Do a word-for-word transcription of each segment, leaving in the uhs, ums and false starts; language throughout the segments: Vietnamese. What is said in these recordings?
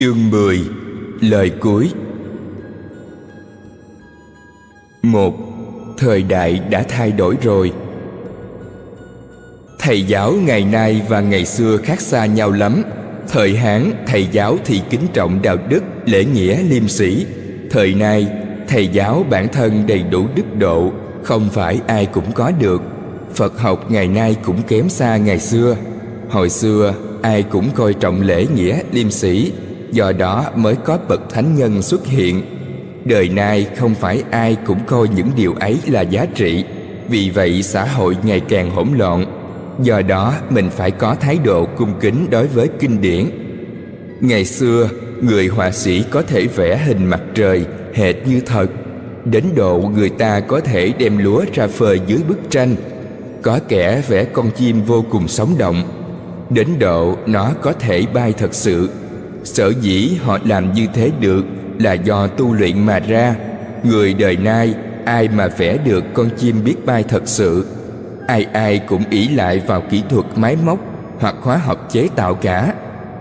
Chương mười. Lời cuối. Một. Thời đại đã thay đổi rồi. Thầy giáo ngày nay và ngày xưa khác xa nhau lắm. Thời Hán, thầy giáo thì kính trọng đạo đức, lễ nghĩa, liêm sĩ. Thời nay, thầy giáo bản thân đầy đủ đức độ, không phải ai cũng có được. Phật học ngày nay cũng kém xa ngày xưa. Hồi xưa, ai cũng coi trọng lễ nghĩa, liêm sĩ, do đó mới có bậc thánh nhân xuất hiện. Đời nay không phải ai cũng coi những điều ấy là giá trị. Vì vậy xã hội ngày càng hỗn loạn. Do đó mình phải có thái độ cung kính đối với kinh điển. Ngày xưa, người họa sĩ có thể vẽ hình mặt trời hệt như thật, đến độ người ta có thể đem lúa ra phơi dưới bức tranh. Có kẻ vẽ con chim vô cùng sống động, đến độ nó có thể bay thật sự. Sở dĩ họ làm như thế được là do tu luyện mà ra. Người đời nay ai mà vẽ được con chim biết bay thật sự. Ai ai cũng ỷ lại vào kỹ thuật máy móc hoặc hóa học chế tạo cả.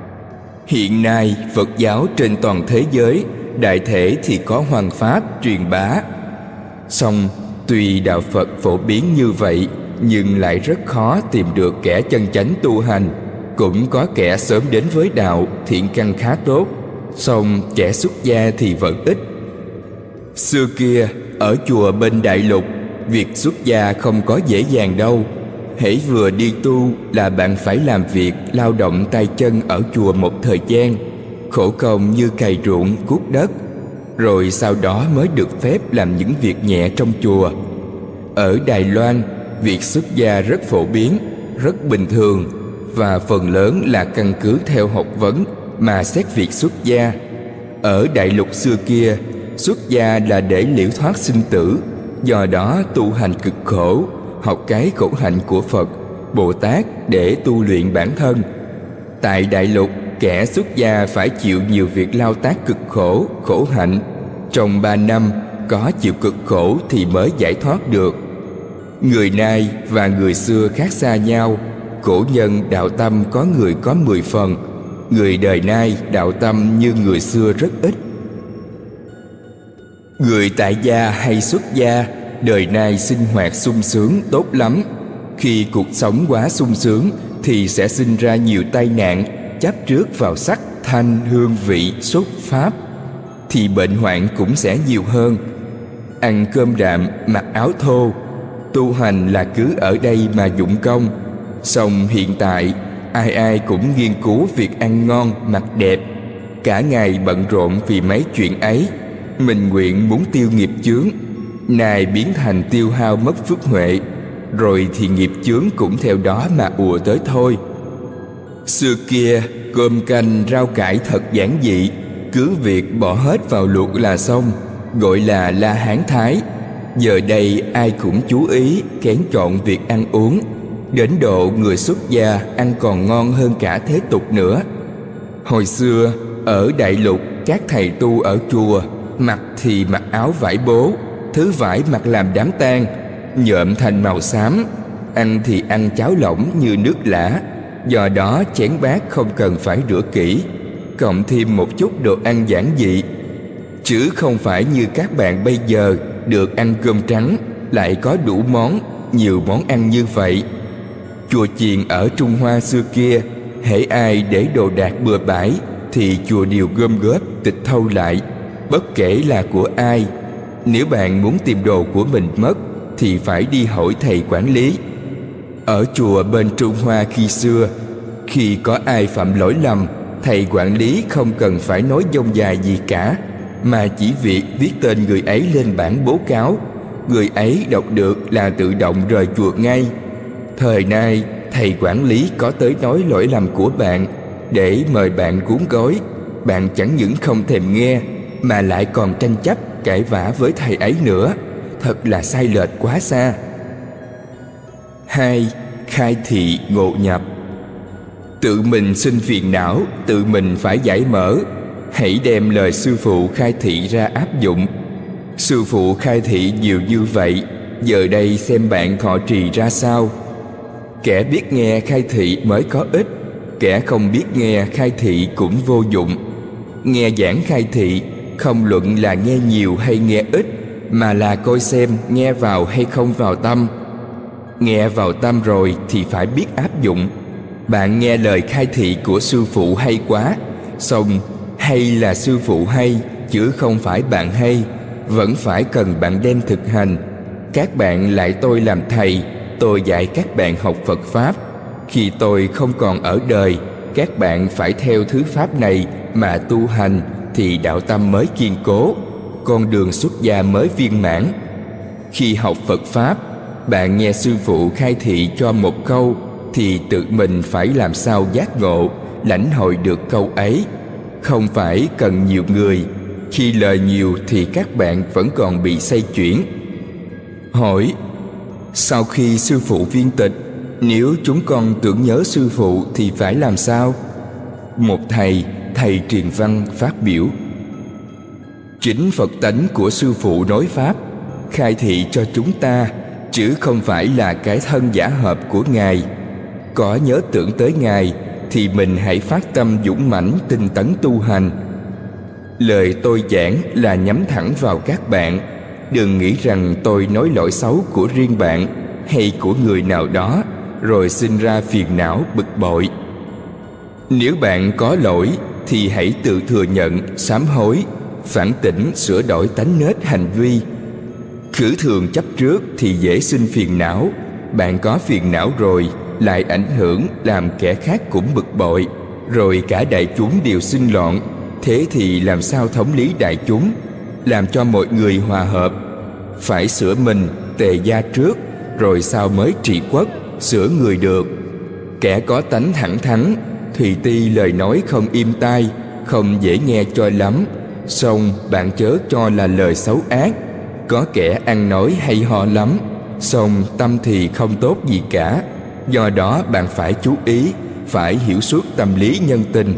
Hiện nay Phật giáo trên toàn thế giới đại thể thì có hoằng pháp truyền bá. Song tuy đạo Phật phổ biến như vậy, nhưng lại rất khó tìm được kẻ chân chánh tu hành. Cũng có kẻ sớm đến với đạo, thiện căn khá tốt, song kẻ xuất gia thì vẫn ít. Xưa kia, ở chùa bên Đại Lục, việc xuất gia không có dễ dàng đâu. Hễ vừa đi tu là bạn phải làm việc lao động tay chân ở chùa một thời gian, khổ công như cày ruộng, cuốc đất, rồi sau đó mới được phép làm những việc nhẹ trong chùa. Ở Đài Loan, việc xuất gia rất phổ biến, rất bình thường, và phần lớn là căn cứ theo học vấn mà xét việc xuất gia. Ở Đại Lục xưa kia, xuất gia là để liễu thoát sinh tử, do đó tu hành cực khổ, học cái khổ hạnh của Phật, Bồ Tát để tu luyện bản thân. Tại Đại Lục, kẻ xuất gia phải chịu nhiều việc lao tác cực khổ, khổ hạnh. Trong ba năm, có chịu cực khổ thì mới giải thoát được. Người nay và người xưa khác xa nhau. Cổ nhân đạo tâm có người có mười phần, người đời nay đạo tâm như người xưa rất ít. Người tại gia hay xuất gia đời nay sinh hoạt sung sướng tốt lắm. Khi cuộc sống quá sung sướng thì sẽ sinh ra nhiều tai nạn, chấp trước vào sắc, thanh, hương vị, sốt, pháp, thì bệnh hoạn cũng sẽ nhiều hơn. Ăn cơm đạm, mặc áo thô, tu hành là cứ ở đây mà dụng công. Song hiện tại ai ai cũng nghiên cứu việc ăn ngon, mặc đẹp, cả ngày bận rộn vì mấy chuyện ấy. Mình nguyện muốn tiêu nghiệp chướng, này biến thành tiêu hao mất phước huệ, rồi thì nghiệp chướng cũng theo đó mà ùa tới thôi. Xưa kia cơm canh rau cải thật giản dị, cứ việc bỏ hết vào luộc là xong, gọi là La Hán Thái. Giờ đây ai cũng chú ý kén chọn việc ăn uống, đến độ người xuất gia ăn còn ngon hơn cả thế tục nữa. Hồi xưa ở Đại Lục, các thầy tu ở chùa mặc thì mặc áo vải bố, thứ vải mặc làm đám tang, nhuộm thành màu xám. Ăn thì ăn cháo lỏng như nước lã, do đó chén bát không cần phải rửa kỹ, cộng thêm một chút đồ ăn giản dị. Chứ không phải như các bạn bây giờ được ăn cơm trắng, lại có đủ món, nhiều món ăn như vậy. Chùa chiền ở Trung Hoa xưa kia, hễ ai để đồ đạc bừa bãi thì chùa đều gom góp tịch thâu lại, bất kể là của ai. Nếu bạn muốn tìm đồ của mình mất thì phải đi hỏi thầy quản lý. Ở chùa bên Trung Hoa khi xưa, khi có ai phạm lỗi lầm, thầy quản lý không cần phải nói dông dài gì cả, mà chỉ việc viết tên người ấy lên bảng bố cáo. Người ấy đọc được là tự động rời chùa ngay. Thời nay thầy quản lý có tới nói lỗi lầm của bạn để mời bạn cuốn gói, bạn chẳng những không thèm nghe mà lại còn tranh chấp cãi vã với thầy ấy nữa. Thật là sai lệch quá xa. Hai. Khai thị ngộ nhập. Tự mình sinh phiền não, tự mình phải giải mở. Hãy đem lời sư phụ khai thị ra áp dụng. Sư phụ khai thị nhiều như vậy, giờ đây xem bạn thọ trì ra sao. Kẻ biết nghe khai thị mới có ích, kẻ không biết nghe khai thị cũng vô dụng. Nghe giảng khai thị không luận là nghe nhiều hay nghe ít, mà là coi xem nghe vào hay không vào tâm. Nghe vào tâm rồi thì phải biết áp dụng. Bạn nghe lời khai thị của sư phụ hay quá, xong hay là sư phụ hay, chứ không phải bạn hay, vẫn phải cần bạn đem thực hành. Các bạn lại tôi làm thầy, tôi dạy các bạn học Phật Pháp. Khi tôi không còn ở đời, các bạn phải theo thứ Pháp này mà tu hành, thì đạo tâm mới kiên cố, con đường xuất gia mới viên mãn. Khi học Phật Pháp, bạn nghe sư phụ khai thị cho một câu, thì tự mình phải làm sao giác ngộ, lãnh hội được câu ấy. Không phải cần nhiều người. Khi lời nhiều thì các bạn vẫn còn bị xây chuyển. Hỏi: sau khi sư phụ viên tịch, nếu chúng con tưởng nhớ sư phụ thì phải làm sao? Một thầy, thầy Truyền Văn phát biểu: chính Phật tánh của sư phụ nói Pháp, khai thị cho chúng ta, chứ không phải là cái thân giả hợp của Ngài. Có nhớ tưởng tới Ngài thì mình hãy phát tâm dũng mãnh tinh tấn tu hành. Lời tôi giảng là nhắm thẳng vào các bạn. Đừng nghĩ rằng tôi nói lỗi xấu của riêng bạn hay của người nào đó rồi sinh ra phiền não bực bội. Nếu bạn có lỗi thì hãy tự thừa nhận, sám hối, phản tỉnh, sửa đổi tánh nết hành vi. Khử thường chấp trước thì dễ sinh phiền não. Bạn có phiền não rồi lại ảnh hưởng làm kẻ khác cũng bực bội, rồi cả đại chúng đều sinh loạn. Thế thì làm sao thống lý đại chúng, làm cho mọi người hòa hợp? Phải sửa mình, tề gia trước, rồi sau mới trị quốc, sửa người được. Kẻ có tánh thẳng thắn, thùy ti lời nói không im tai, không dễ nghe cho lắm, song bạn chớ cho là lời xấu ác. Có kẻ ăn nói hay ho lắm, song tâm thì không tốt gì cả. Do đó bạn phải chú ý, phải hiểu suốt tâm lý nhân tình.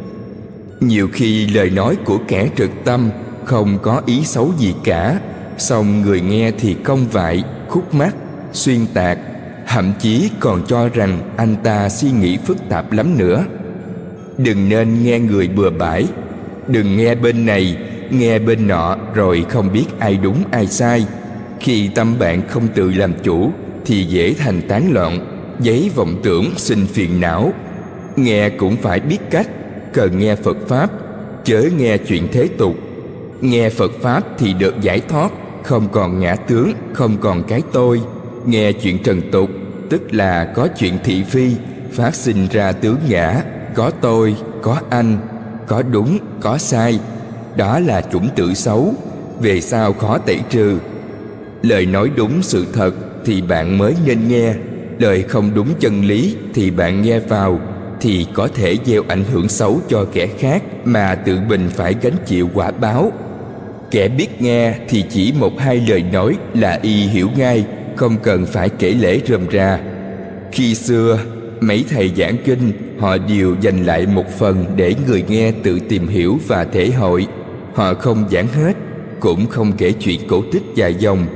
Nhiều khi lời nói của kẻ trực tâm không có ý xấu gì cả, song người nghe thì cong vại, khúc mắc, xuyên tạc, thậm chí còn cho rằng anh ta suy nghĩ phức tạp lắm nữa. Đừng nên nghe người bừa bãi. Đừng nghe bên này, nghe bên nọ rồi không biết ai đúng ai sai. Khi tâm bạn không tự làm chủ thì dễ thành tán loạn, giấy vọng tưởng sinh phiền não. Nghe cũng phải biết cách, cần nghe Phật Pháp, chớ nghe chuyện thế tục. Nghe Phật Pháp thì được giải thoát, không còn ngã tướng, không còn cái tôi. Nghe chuyện trần tục, tức là có chuyện thị phi, phát sinh ra tướng ngã, có tôi, có anh, có đúng, có sai. Đó là chủng tử xấu, về sau khó tẩy trừ. Lời nói đúng sự thật thì bạn mới nên nghe. Lời không đúng chân lý thì bạn nghe vào, thì có thể gieo ảnh hưởng xấu cho kẻ khác mà tự mình phải gánh chịu quả báo. Kẻ biết nghe thì chỉ một hai lời nói là y hiểu ngay, không cần phải kể lể rườm rà. Khi xưa, mấy thầy giảng kinh, họ đều dành lại một phần để người nghe tự tìm hiểu và thể hội. Họ không giảng hết, cũng không kể chuyện cổ tích dài dòng.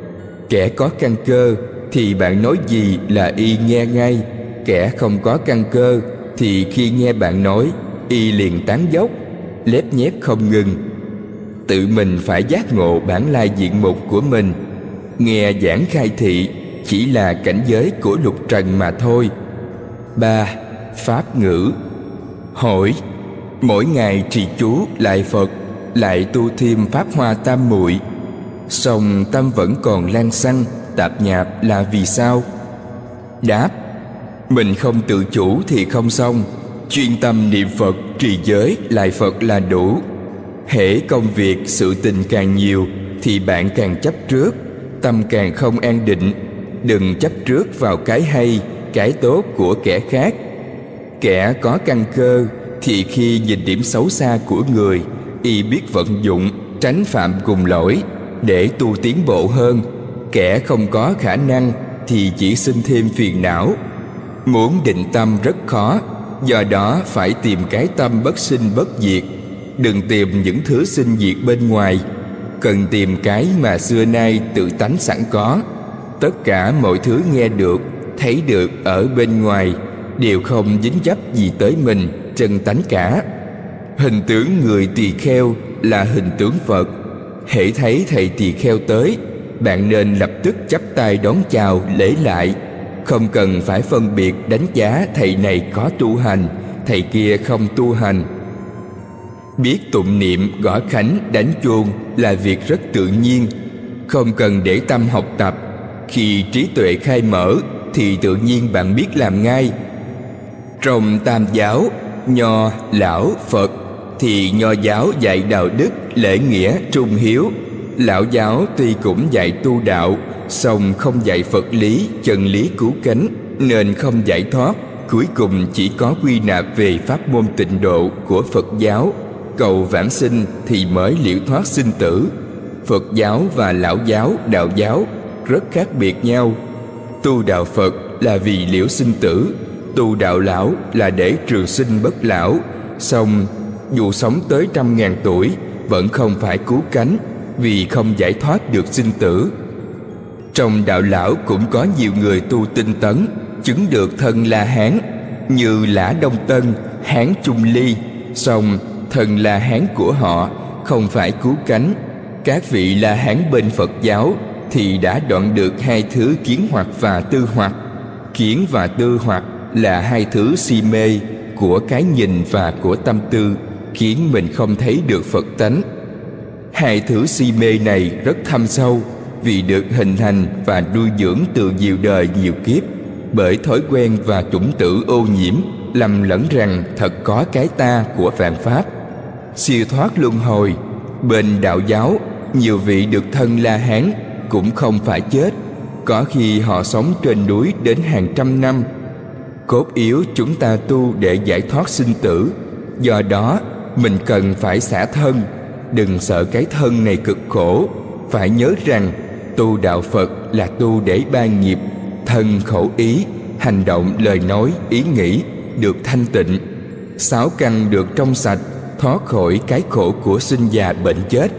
Kẻ có căn cơ thì bạn nói gì là y nghe ngay. Kẻ không có căn cơ thì khi nghe bạn nói, y liền tán dốc, lép nhép không ngừng. Tự mình phải giác ngộ bản lai diện mục của mình. Nghe giảng khai thị chỉ là cảnh giới của lục trần mà thôi. Ba. Pháp ngữ. Hỏi: mỗi ngày trì chú lại Phật, lại tu thêm Pháp Hoa Tam Muội, song tâm vẫn còn lan xăng, tạp nhạp là vì sao? Đáp: mình không tự chủ thì không xong. Chuyên tâm niệm Phật, trì giới, lại Phật là đủ. Hễ công việc sự tình càng nhiều thì bạn càng chấp trước, tâm càng không an định. Đừng chấp trước vào cái hay, cái tốt của kẻ khác. Kẻ có căn cơ thì khi nhìn điểm xấu xa của người, y biết vận dụng, tránh phạm cùng lỗi để tu tiến bộ hơn. Kẻ không có khả năng thì chỉ sinh thêm phiền não. Muốn định tâm rất khó, do đó phải tìm cái tâm bất sinh bất diệt. Đừng tìm những thứ sinh diệt bên ngoài, cần tìm cái mà xưa nay tự tánh sẵn có. Tất cả mọi thứ nghe được, thấy được ở bên ngoài đều không dính dấp gì tới mình, chân tánh cả. Hình tướng người tỳ kheo là hình tướng Phật. Hễ thấy thầy tỳ kheo tới, bạn nên lập tức chắp tay đón chào lễ lại, không cần phải phân biệt đánh giá thầy này có tu hành, thầy kia không tu hành. Biết tụng niệm, gõ khánh, đánh chuông là việc rất tự nhiên, không cần để tâm học tập. Khi trí tuệ khai mở thì tự nhiên bạn biết làm ngay. Trong Tam giáo, Nho, Lão, Phật thì Nho giáo dạy đạo đức, lễ nghĩa, trung hiếu. Lão giáo tuy cũng dạy tu đạo, song không dạy Phật lý, chân lý cứu cánh, nên không giải thoát. Cuối cùng chỉ có quy nạp về pháp môn tịnh độ của Phật giáo, cầu vãng sinh thì mới liễu thoát sinh tử. Phật giáo và Lão giáo, Đạo giáo rất khác biệt nhau. Tu đạo Phật là vì liễu sinh tử, tu đạo Lão là để trường sinh bất lão. Song dù sống tới trăm ngàn tuổi vẫn không phải cứu cánh, vì không giải thoát được sinh tử. Trong đạo Lão cũng có nhiều người tu tinh tấn, chứng được thân La Hán, như Lã Đông Tân, Hán Trung Ly. Song thân La Hán của họ không phải cứu cánh. Các vị La Hán bên Phật giáo thì đã đoạn được hai thứ kiến hoặc và tư hoặc. Kiến và tư hoặc là hai thứ si mê của cái nhìn và của tâm tư, khiến mình không thấy được Phật tánh. Hai thứ si mê này rất thâm sâu, vì được hình thành và nuôi dưỡng từ nhiều đời nhiều kiếp, bởi thói quen và chủng tử ô nhiễm, lầm lẫn rằng thật có cái ta của vạn pháp. Siêu thoát luân hồi. Bên đạo giáo, nhiều vị được thân La Hán cũng không phải chết, có khi họ sống trên núi đến hàng trăm năm. Cốt yếu chúng ta tu để giải thoát sinh tử, do đó mình cần phải xả thân. Đừng sợ cái thân này cực khổ, phải nhớ rằng tu đạo Phật là tu để ban nghiệp, thân khẩu ý, hành động, lời nói, ý nghĩ được thanh tịnh, sáu căn được trong sạch, thoát khỏi cái khổ của sinh già bệnh chết.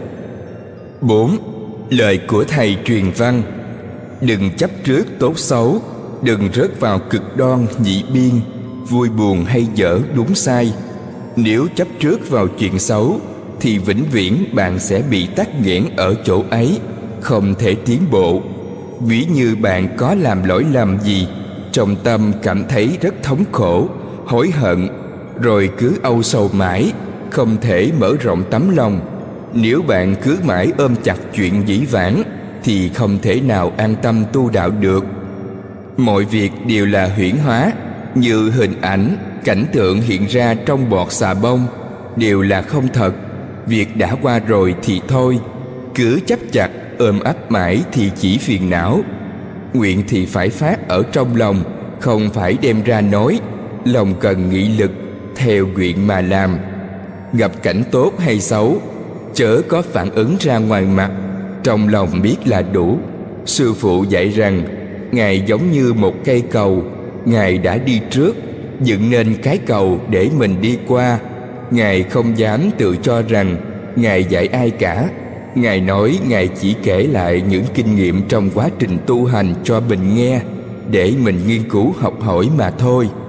Bốn. Lời của thầy truyền văn. Đừng chấp trước tốt xấu, đừng rớt vào cực đoan nhị biên, vui buồn hay dở đúng sai. Nếu chấp trước vào chuyện xấu thì vĩnh viễn bạn sẽ bị tắc nghẽn ở chỗ ấy, không thể tiến bộ. Ví như bạn có làm lỗi lầm gì, trong tâm cảm thấy rất thống khổ, hối hận, rồi cứ âu sầu mãi, không thể mở rộng tấm lòng. Nếu bạn cứ mãi ôm chặt chuyện dĩ vãng thì không thể nào an tâm tu đạo được. Mọi việc đều là huyễn hóa, như hình ảnh, cảnh tượng hiện ra trong bọt xà bông, đều là không thật. Việc đã qua rồi thì thôi, cứ chấp chặt ôm ấp mãi thì chỉ phiền não. Nguyện thì phải phát ở trong lòng, không phải đem ra nói. Lòng cần nghị lực, theo nguyện mà làm. Gặp cảnh tốt hay xấu, chớ có phản ứng ra ngoài mặt, trong lòng biết là đủ. Sư phụ dạy rằng Ngài giống như một cây cầu, Ngài đã đi trước, dựng nên cái cầu để mình đi qua. Ngài không dám tự cho rằng Ngài dạy ai cả. Ngài nói Ngài chỉ kể lại những kinh nghiệm trong quá trình tu hành cho mình nghe, để mình nghiên cứu học hỏi mà thôi.